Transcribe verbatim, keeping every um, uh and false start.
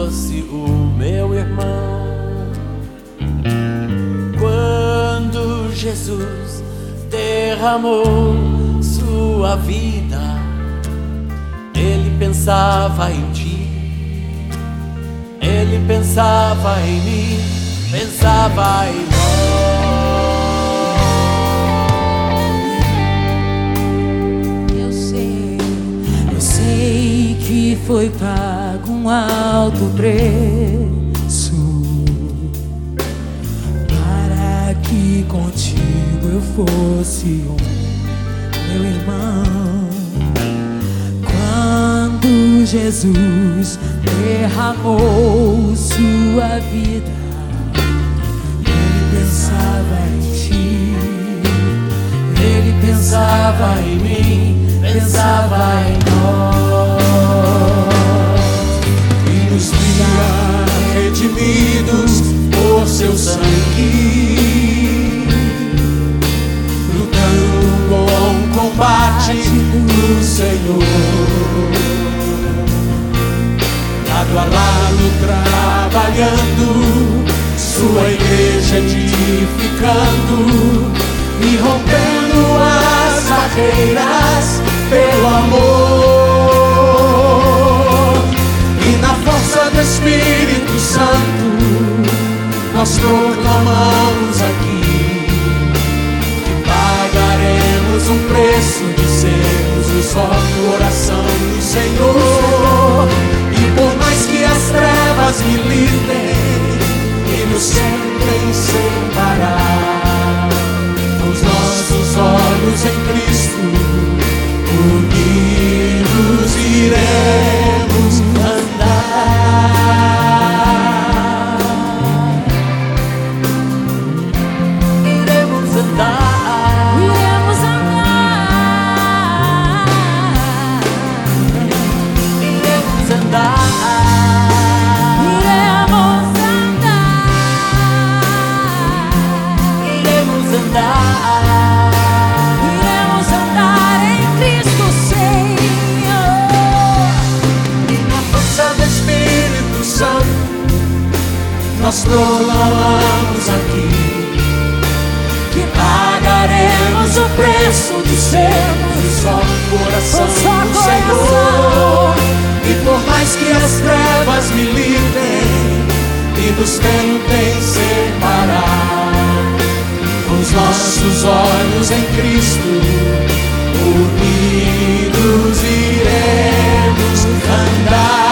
fosse o meu irmão. Quando Jesus derramou sua vida, Ele pensava em ti, Ele pensava em mim, pensava em nós. Eu sei, eu sei que foi pago um alto preço para que contigo eu fosse um meu irmão. Quando Jesus derramou sua vida, Ele pensava em ti, Ele pensava em mim, pensava em nós. E nos via redimidos por seu sangue, lutando um bom combate do Senhor, lado a lado trabalhando, sua igreja edificando e rompendo as barreiras pelo amor. E na força do Espírito Santo nós proclamamos aqui que pagaremos um preço de sermos o só coração do Senhor. E por mais que as trevas militem e nos tentem separar, os nossos olhos em Cristo, unidos iremos andar. Iremos andar. iremos andar, Iremos andar. iremos andar, Iremos andar. iremos andar em Cristo, Senhor. E na força do Espírito Santo nós proclamamos aqui que pagaremos o preço de sermos o só coração O só do coração. Senhor. E por mais que as trevas militem e nos tentem separar, os nossos olhos em Cristo, unidos iremos andar.